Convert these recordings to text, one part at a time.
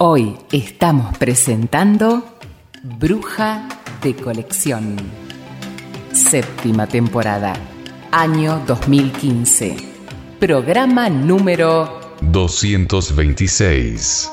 Hoy estamos presentando Bruja de Colección. 7ª temporada, año 2015. Programa número 226.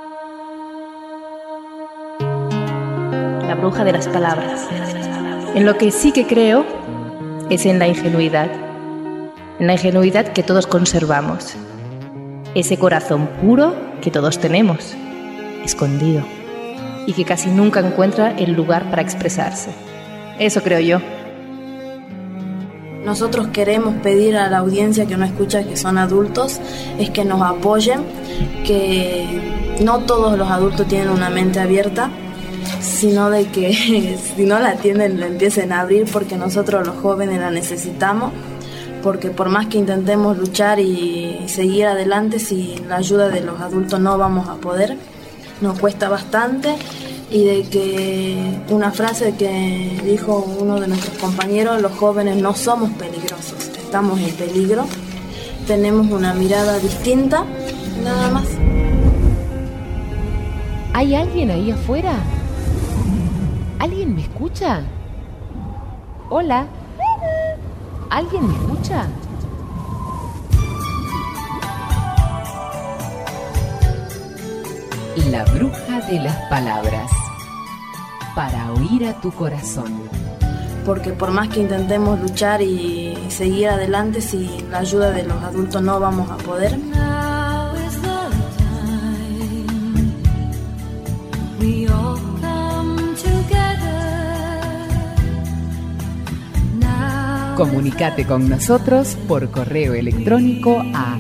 La bruja de las palabras. En lo que sí que creo es en la ingenuidad. En la ingenuidad que todos conservamos. Ese corazón puro que todos tenemos, escondido, y que casi nunca encuentra el lugar para expresarse. Eso creo yo. Nosotros queremos pedir a la audiencia que nos escucha, que son adultos, es que nos apoyen, que no todos los adultos tienen una mente abierta, sino de que si no la tienen, la empiecen a abrir, porque nosotros los jóvenes la necesitamos, porque por más que intentemos luchar y seguir adelante, sin la ayuda de los adultos no vamos a poder, nos cuesta bastante. Y de que una frase que dijo uno de nuestros compañeros: los jóvenes no somos peligrosos, estamos en peligro, tenemos una mirada distinta, nada más. ¿Hay alguien ahí afuera? ¿Alguien me escucha? Hola. ¿Alguien me escucha? La bruja de las palabras. Para oír a tu corazón. Porque por más que intentemos luchar y seguir adelante, sin la ayuda de los adultos no vamos a poder. Comunicate con nosotros por correo electrónico a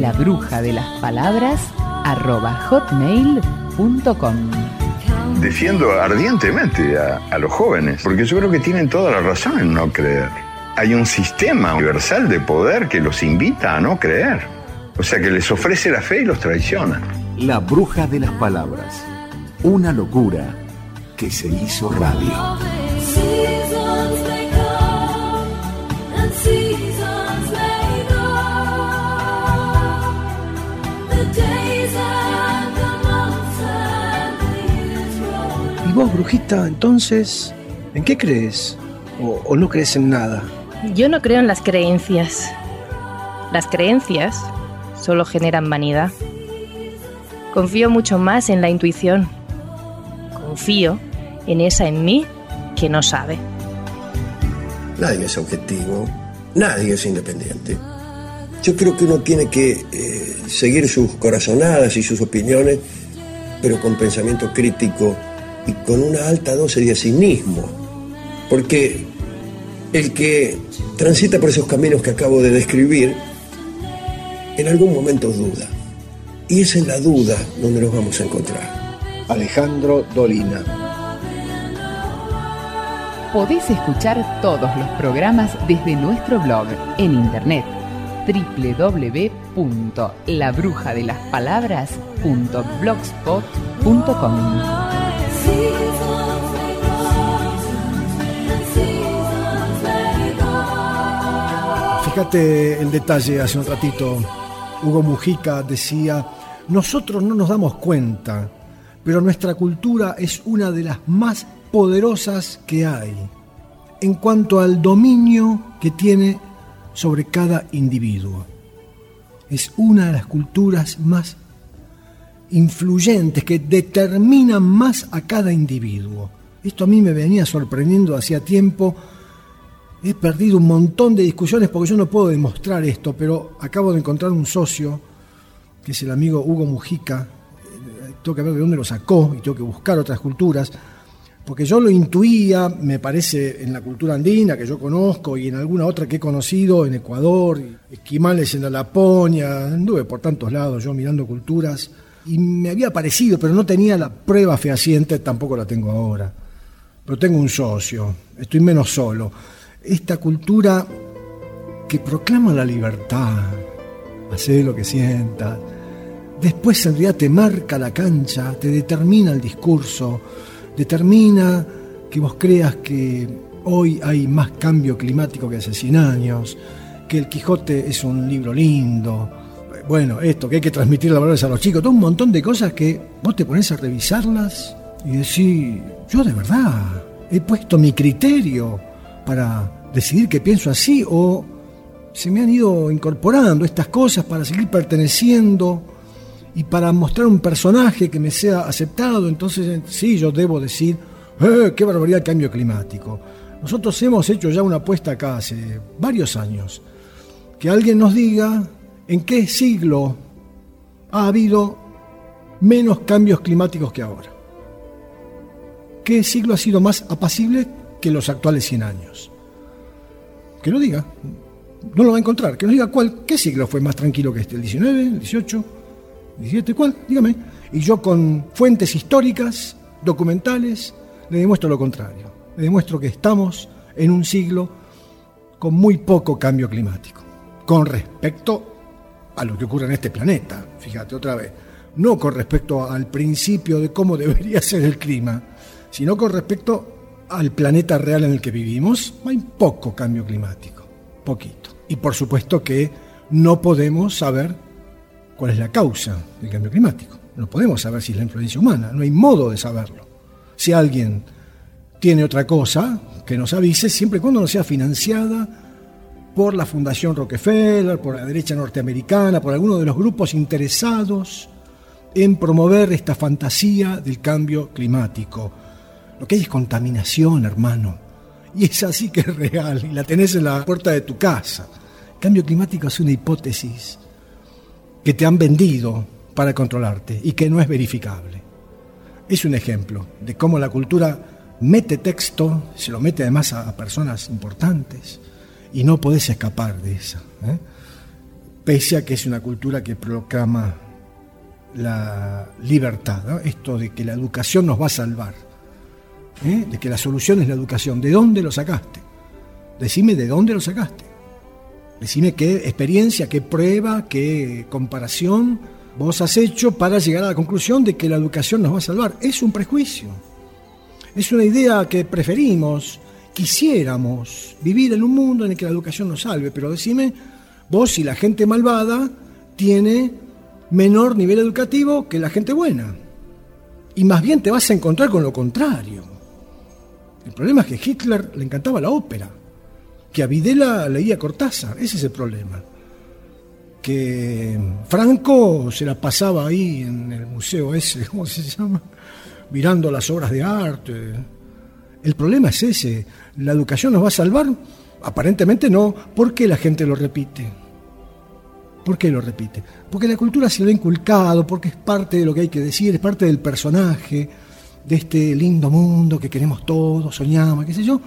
labrujadelasPalabras@hotmail.com. Defiendo ardientemente a los jóvenes, porque yo creo que tienen toda la razón en no creer. Hay un sistema universal de poder que los invita a no creer. O sea, que les ofrece la fe y los traiciona. La bruja de las palabras. Una locura que se hizo radio. ¿Y vos, brujita, entonces, en qué crees? ¿O no crees en nada? Yo no creo en las creencias. Las creencias solo generan vanidad. Confío mucho más en la intuición. Confío en esa en mí que no sabe. Nadie es objetivo, nadie es independiente. Yo creo que uno tiene que seguir sus corazonadas y sus opiniones, pero con pensamiento crítico y con una alta dosis de cinismo, porque el que transita por esos caminos que acabo de describir, en algún momento duda, y es en la duda donde nos vamos a encontrar. Alejandro Dolina. Podés escuchar todos los programas desde nuestro blog en internet www.labrujadelaspalabras.blogspot.com. Fíjate el detalle hace un ratito. Hugo Mujica decía: nosotros no nos damos cuenta, pero nuestra cultura es una de las más poderosas que hay en cuanto al dominio que tiene sobre cada individuo. Es una de las culturas más influyentes, que determinan más a cada individuo. Esto a mí me venía sorprendiendo hacía tiempo. He perdido un montón de discusiones porque yo no puedo demostrar esto, pero acabo de encontrar un socio, que es el amigo Hugo Mujica. Tengo que ver de dónde lo sacó y tengo que buscar otras culturas, porque yo lo intuía, me parece, en la cultura andina que yo conozco y en alguna otra que he conocido, en Ecuador, esquimales en la Laponia. Anduve por tantos lados yo mirando culturas y me había parecido, pero no tenía la prueba fehaciente, tampoco la tengo ahora. Pero tengo un socio, estoy menos solo. Esta cultura que proclama la libertad, hacer lo que sientas, después en realidad te marca la cancha, te determina el discurso, determina que vos creas que hoy hay más cambio climático que hace 100 años, que El Quijote es un libro lindo. Bueno, esto, que hay que transmitir los valores a los chicos, todo un montón de cosas que vos te pones a revisarlas y decís, yo de verdad he puesto mi criterio para decidir que pienso así, o se me han ido incorporando estas cosas para seguir perteneciendo y para mostrar un personaje que me sea aceptado. Entonces sí, yo debo decir, qué barbaridad el cambio climático. Nosotros hemos hecho ya una apuesta acá hace varios años, que alguien nos diga en qué siglo ha habido menos cambios climáticos que ahora. ¿Qué siglo ha sido más apacible que los actuales 100 años? Que lo diga. No lo va a encontrar. Que nos diga qué siglo fue más tranquilo que este. ¿El 19? ¿El 18? ¿El 17? ¿Cuál? Dígame. Y yo con fuentes históricas, documentales, le demuestro lo contrario. Le demuestro que estamos en un siglo con muy poco cambio climático. Con respecto a lo que ocurre en este planeta. Fíjate otra vez. No con respecto al principio de cómo debería ser el clima, sino con respecto al planeta real en el que vivimos. Hay poco cambio climático. Poquito. Y por supuesto que no podemos saber cuál es la causa del cambio climático. No podemos saber si es la influencia humana. No hay modo de saberlo. Si alguien tiene otra cosa, que nos avise, siempre y cuando no sea financiada por la Fundación Rockefeller, por la derecha norteamericana, por alguno de los grupos interesados en promover esta fantasía del cambio climático. Lo que hay es contaminación, hermano. Y esa sí que es real, y la tenés en la puerta de tu casa. El cambio climático es una hipótesis que te han vendido para controlarte y que no es verificable. Es un ejemplo de cómo la cultura mete texto, se lo mete además a personas importantes, y no podés escapar de esa, pese a que es una cultura que proclama la libertad, ¿no? Esto de que la educación nos va a salvar, de que la solución es la educación. ¿De dónde lo sacaste? Decime de dónde lo sacaste. Decime qué experiencia, qué prueba, qué comparación vos has hecho para llegar a la conclusión de que la educación nos va a salvar. Es un prejuicio. Es una idea que preferimos. Quisiéramos vivir en un mundo en el que la educación nos salve, pero decime vos si la gente malvada tiene menor nivel educativo que la gente buena. Y más bien te vas a encontrar con lo contrario. El problema es que a Hitler le encantaba la ópera, que a Videla leía Cortázar. Ese es el problema. Que Franco se la pasaba ahí en el museo ese, ¿cómo se llama? Mirando las obras de arte. El problema es ese. ¿La educación nos va a salvar? Aparentemente no. ¿Por qué la gente lo repite? ¿Por qué lo repite? Porque la cultura se lo ha inculcado, porque es parte de lo que hay que decir, es parte del personaje, de este lindo mundo que queremos todos, soñamos, qué sé yo.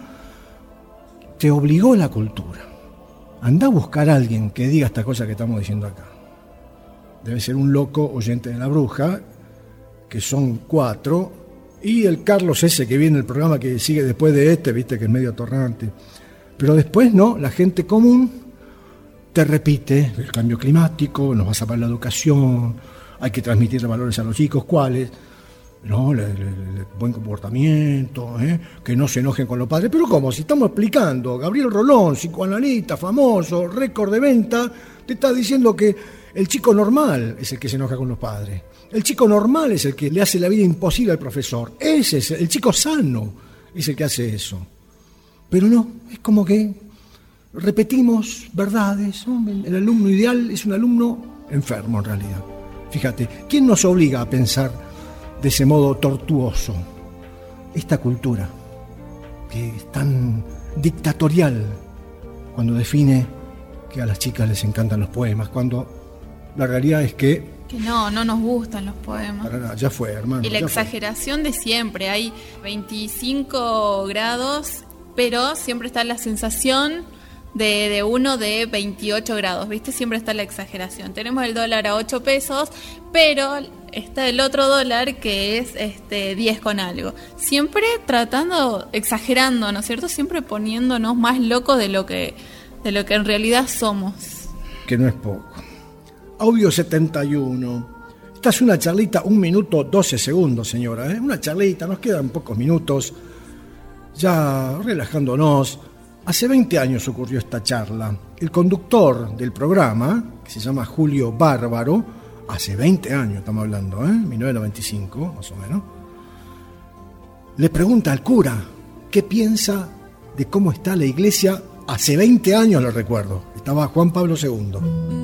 Te obligó la cultura. Andá a buscar a alguien que diga esta cosa que estamos diciendo acá. Debe ser un loco oyente de La Bruja, que son 4, y el Carlos ese que viene el programa que sigue después de este, viste que es medio atorrante. Pero después no, la gente común te repite el cambio climático, nos va a salvar la educación, hay que transmitir valores a los chicos, ¿cuáles? No, el buen comportamiento, que no se enojen con los padres. Pero ¿cómo? Si estamos explicando, Gabriel Rolón, psicoanalista, famoso, récord de venta, te está diciendo que el chico normal es el que se enoja con los padres. El chico normal es el que le hace la vida imposible al profesor. Ese es el chico sano, es el que hace eso. Pero no, es como que repetimos verdades. El alumno ideal es un alumno enfermo en realidad. Fíjate, ¿quién nos obliga a pensar de ese modo tortuoso? Esta cultura que es tan dictatorial cuando define que a las chicas les encantan los poemas, cuando la realidad es que no nos gustan los poemas. Ya fue, hermano. Y la exageración de siempre, hay 25 grados, pero siempre está la sensación de uno de 28 grados, ¿viste? Siempre está la exageración. Tenemos el dólar a 8 pesos, pero está el otro dólar que es 10 con algo. Siempre exagerando, ¿no es cierto? Siempre poniéndonos más locos de lo que en realidad somos. Que no es poco. Audio 71. Esta es una charlita, 1 minuto 12 segundos, señora. Una charlita, nos quedan pocos minutos. Ya relajándonos. Hace 20 años ocurrió esta charla. El conductor del programa, que se llama Julio Bárbaro, hace 20 años estamos hablando, 1995 más o menos, le pregunta al cura qué piensa de cómo está la iglesia hace 20 años, lo recuerdo. Estaba Juan Pablo II.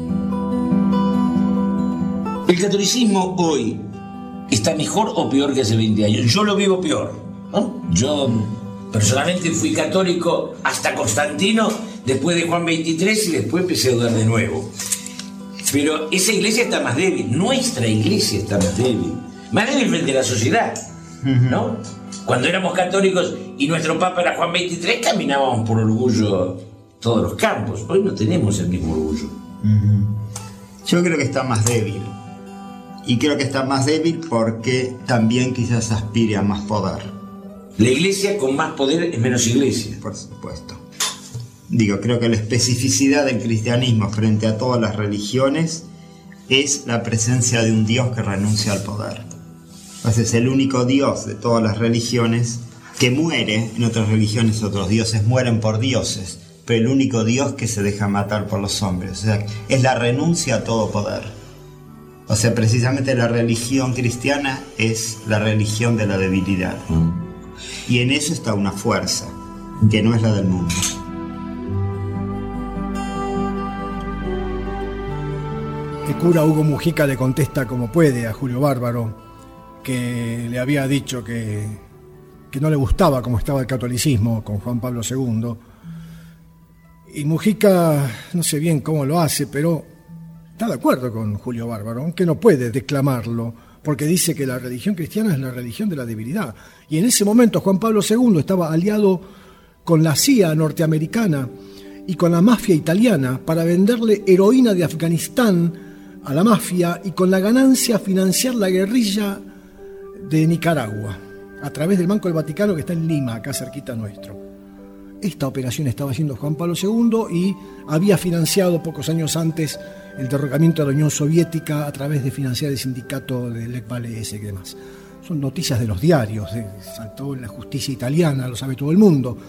¿El catolicismo hoy está mejor o peor que hace 20 años? Yo lo vivo peor, ¿no? Yo personalmente fui católico hasta Constantino, después de Juan XXIII y después empecé a dudar de nuevo. Pero esa iglesia está más débil, nuestra iglesia está más débil frente a la sociedad, ¿no? Cuando éramos católicos y nuestro papa era Juan XXIII, caminábamos por orgullo todos los campos. Hoy no tenemos el mismo orgullo. Yo creo que está más débil. Y creo que está más débil porque también quizás aspire a más poder. La iglesia con más poder es menos iglesia. Por supuesto. Digo, creo que la especificidad del cristianismo frente a todas las religiones es la presencia de un Dios que renuncia al poder. Entonces, el único Dios de todas las religiones que muere. En otras religiones otros dioses mueren por dioses, pero el único Dios que se deja matar por los hombres. O sea, es la renuncia a todo poder. O sea, precisamente la religión cristiana es la religión de la debilidad. Y en eso está una fuerza, que no es la del mundo. El cura Hugo Mujica le contesta como puede a Julio Bárbaro, que le había dicho que no le gustaba cómo estaba el catolicismo con Juan Pablo II. Y Mujica, no sé bien cómo lo hace, pero está de acuerdo con Julio Bárbaro, aunque no puede declamarlo, porque dice que la religión cristiana es la religión de la debilidad. Y en ese momento Juan Pablo II estaba aliado con la CIA norteamericana y con la mafia italiana para venderle heroína de Afganistán a la mafia y con la ganancia financiar la guerrilla de Nicaragua a través del Banco del Vaticano, que está en Lima, acá cerquita nuestro. Esta operación estaba haciendo Juan Pablo II y había financiado pocos años antes el derrocamiento de la Unión Soviética a través de financiar el sindicato de Lech Walesa y demás. Son noticias de los diarios, saltó en la justicia italiana, lo sabe todo el mundo.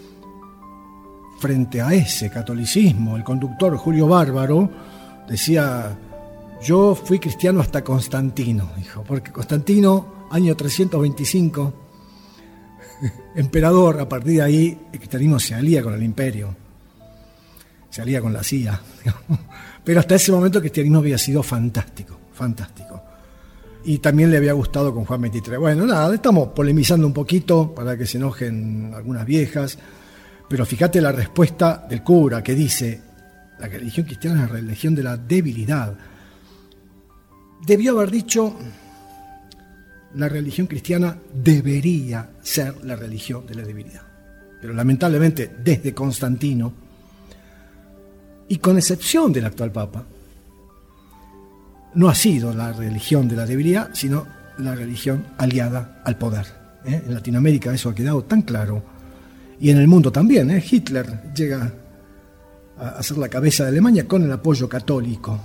Frente a ese catolicismo, el conductor Julio Bárbaro decía: yo fui cristiano hasta Constantino, dijo, porque Constantino, año 325, emperador, a partir de ahí el cristianismo se alía con el imperio, se alía con la CIA, pero hasta ese momento el cristianismo había sido fantástico. Y también le había gustado con Juan XXIII. Bueno, nada, estamos polemizando un poquito para que se enojen algunas viejas, pero fíjate la respuesta del cura, que dice: la religión cristiana es la religión de la debilidad. Debió haber dicho: la religión cristiana debería ser la religión de la debilidad. Pero lamentablemente, desde Constantino, y con excepción del actual Papa, no ha sido la religión de la debilidad, sino la religión aliada al poder. En Latinoamérica eso ha quedado tan claro, y en el mundo también. Hitler llega a ser la cabeza de Alemania con el apoyo católico.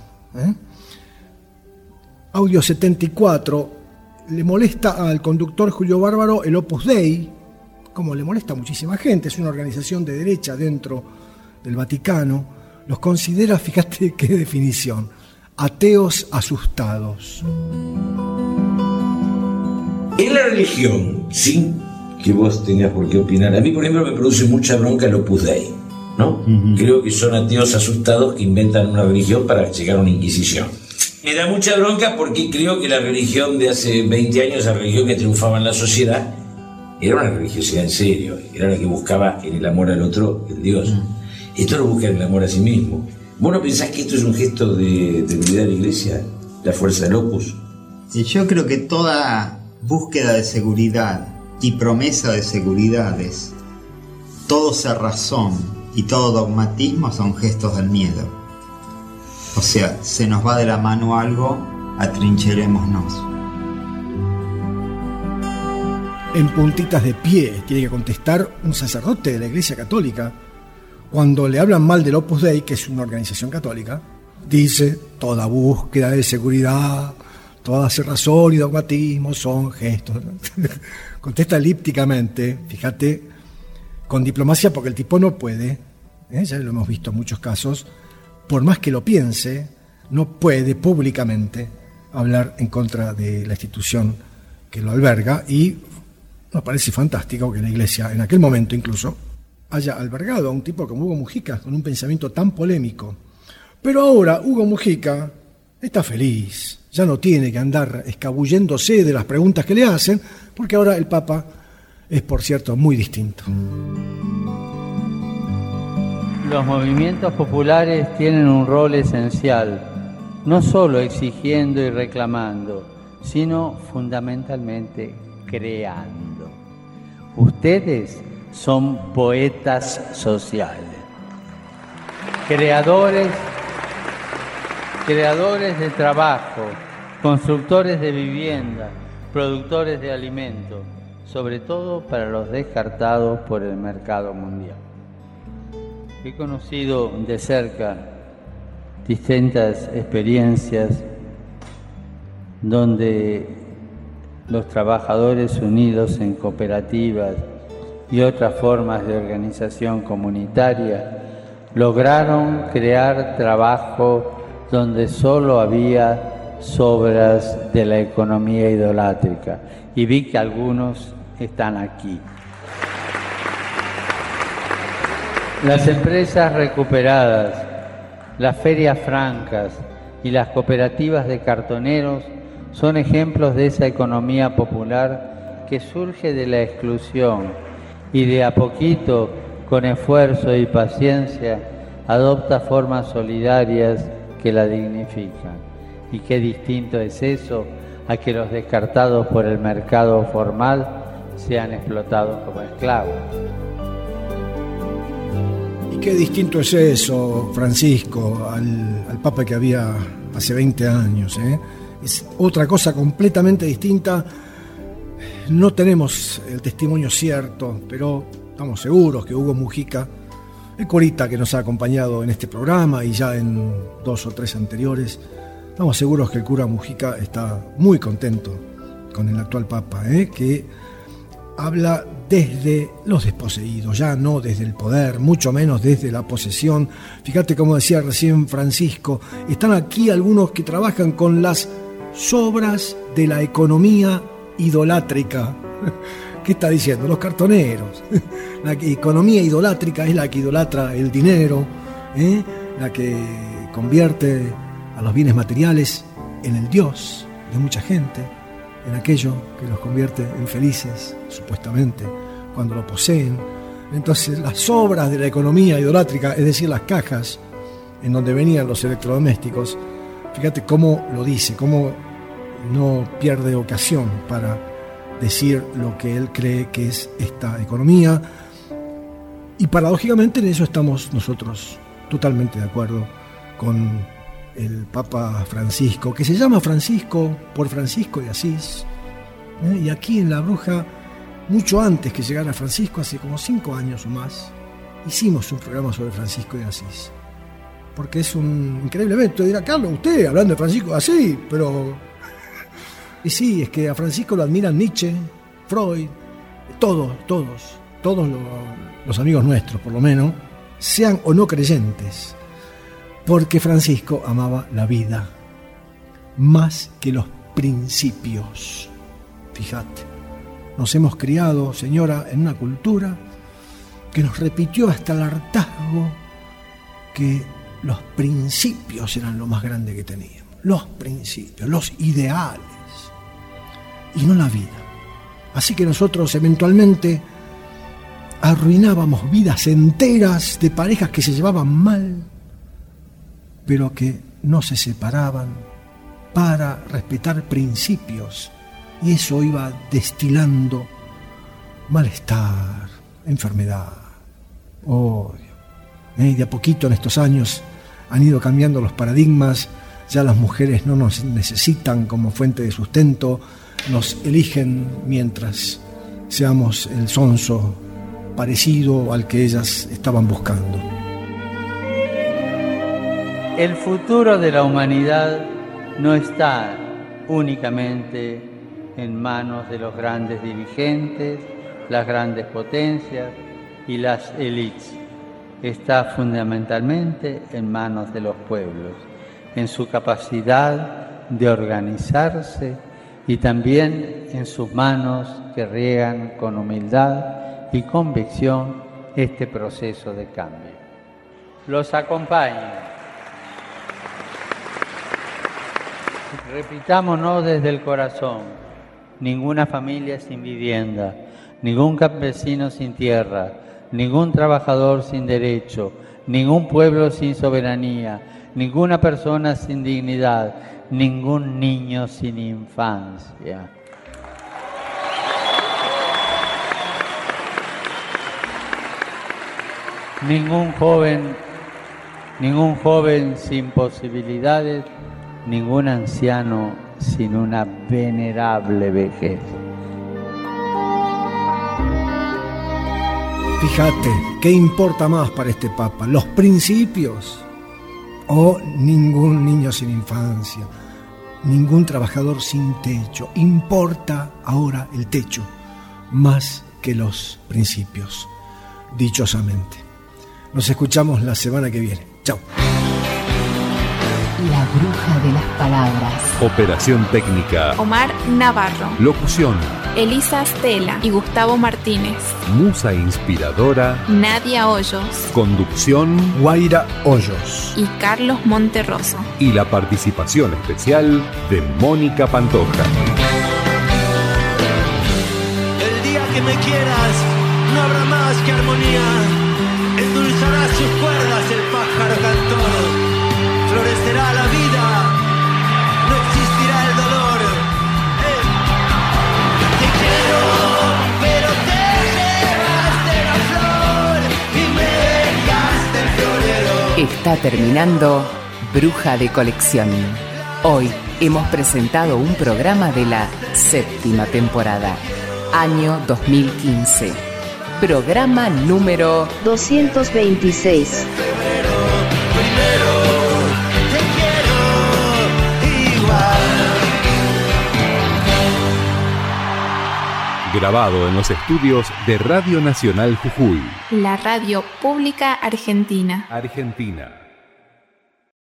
Audio 74, le molesta al conductor Julio Bárbaro el Opus Dei, como le molesta a muchísima gente. Es una organización de derecha dentro del Vaticano. Los considera, fíjate qué definición: ateos asustados. En la religión, sin que vos tengas por qué opinar, a mí, por ejemplo, me produce mucha bronca el Opus Dei, ¿no? Creo que son ateos asustados que inventan una religión para llegar a una inquisición. Me da mucha bronca porque creo que la religión de hace 20 años, la religión que triunfaba en la sociedad, era una religiosidad en serio, era la que buscaba en el amor al otro, el Dios. Esto lo busca en el amor a sí mismo. ¿Vos no pensás que esto es un gesto de debilidad de la Iglesia? La fuerza del Opus. Y yo creo que toda búsqueda de seguridad y promesa de seguridades, todo cerrazón y todo dogmatismo son gestos del miedo. O sea, se nos va de la mano algo, atrincherémonos. En puntitas de pie tiene que contestar un sacerdote de la Iglesia Católica. Cuando le hablan mal del Opus Dei, que es una organización católica, dice: toda búsqueda de seguridad, toda cerrazón y dogmatismo son gestos. Contesta elípticamente, fíjate, con diplomacia, porque el tipo no puede, ya lo hemos visto en muchos casos, por más que lo piense, no puede públicamente hablar en contra de la institución que lo alberga, y nos parece fantástico que la Iglesia, en aquel momento incluso, haya albergado a un tipo como Hugo Mujica con un pensamiento tan polémico. Pero ahora Hugo Mujica está feliz, ya no tiene que andar escabulléndose de las preguntas que le hacen, porque ahora el Papa es, por cierto, muy distinto. Los movimientos populares tienen un rol esencial, no solo exigiendo y reclamando, sino fundamentalmente creando. Ustedes son poetas sociales, creadores de trabajo, constructores de vivienda, productores de alimentos, sobre todo para los descartados por el mercado mundial. He conocido de cerca distintas experiencias donde los trabajadores unidos en cooperativas y otras formas de organización comunitaria lograron crear trabajo donde solo había sobras de la economía idolátrica, y vi que algunos están aquí. Las empresas recuperadas, las ferias francas y las cooperativas de cartoneros son ejemplos de esa economía popular que surge de la exclusión y de a poquito, con esfuerzo y paciencia, adopta formas solidarias que la dignifican. Y qué distinto es eso a que los descartados por el mercado formal sean explotados como esclavos. Y qué distinto es eso, Francisco, al Papa que había hace 20 años, ¿eh? Es otra cosa completamente distinta. No tenemos el testimonio cierto, pero estamos seguros que Hugo Mujica, el curita que nos ha acompañado en este programa y ya en 2 o 3 anteriores, estamos seguros que el cura Mujica está muy contento con el actual Papa, que habla desde los desposeídos, ya no desde el poder, mucho menos desde la posesión. Fíjate cómo decía recién Francisco, están aquí algunos que trabajan con las sobras de la economía idolátrica. ¿Qué está diciendo? Los cartoneros. La economía idolátrica es la que idolatra el dinero, la que convierte a los bienes materiales en el Dios de mucha gente, en aquello que los convierte en felices, supuestamente, cuando lo poseen. Entonces, las sobras de la economía idolátrica, es decir, las cajas en donde venían los electrodomésticos, fíjate cómo lo dice, cómo no pierde ocasión para decir lo que él cree que es esta economía. Y paradójicamente en eso estamos nosotros totalmente de acuerdo con el Papa Francisco, que se llama Francisco por Francisco de Asís, y aquí en La Bruja, mucho antes que llegara Francisco, hace como 5 años o más, hicimos un programa sobre Francisco de Asís, porque es un increíble evento. Dirá, Carlos, usted hablando de Francisco de Asís, pero... Y sí, es que a Francisco lo admiran Nietzsche, Freud, todos los amigos nuestros, por lo menos, sean o no creyentes, porque Francisco amaba la vida más que los principios. Fíjate, nos hemos criado, señora, en una cultura que nos repitió hasta el hartazgo que los principios eran lo más grande que teníamos, los principios, los ideales, y no la vida. Así que nosotros eventualmente arruinábamos vidas enteras de parejas que se llevaban mal, pero que no se separaban para respetar principios, y eso iba destilando malestar, enfermedad, odio. De a poquito en estos años han ido cambiando los paradigmas, ya las mujeres no nos necesitan como fuente de sustento, nos eligen mientras seamos el sonso parecido al que ellas estaban buscando. El futuro de la humanidad no está únicamente en manos de los grandes dirigentes, las grandes potencias y las élites. Está fundamentalmente en manos de los pueblos. en su capacidad de organizarse y también en sus manos que riegan con humildad y convicción este proceso de cambio. Los acompaño. Repitámonos desde el corazón: ninguna familia sin vivienda, ningún campesino sin tierra, ningún trabajador sin derecho, ningún pueblo sin soberanía, ninguna persona sin dignidad, ningún niño sin infancia. Ningún joven sin posibilidades, ningún anciano sin una venerable vejez. Fíjate, ¿qué importa más para este Papa? ¿Los principios? ¿O ningún niño sin infancia? ¿Ningún trabajador sin techo? Importa ahora el techo, más que los principios, dichosamente. Nos escuchamos la semana que viene. Chao. La bruja de las palabras. Operación técnica: Omar Navarro. Locución: Elisa Stella y Gustavo Martínez. Musa inspiradora: Nadia Hoyos. Conducción: Guaira Hoyos. Y Carlos Monterroso. Y la participación especial de Mónica Pantoja. El día que me quieras, no habrá más que armonía. Endulzará sus cuerdas el pájaro cantor. Florecerá la vida, no existirá el dolor. Te quiero, pero te llevaste la flor y me dejaste el florero. Está terminando Bruja de Colección. Hoy hemos presentado un programa de la 7ª temporada, año 2015. Programa número 226. Grabado en los estudios de Radio Nacional Jujuy. La radio pública argentina. Argentina.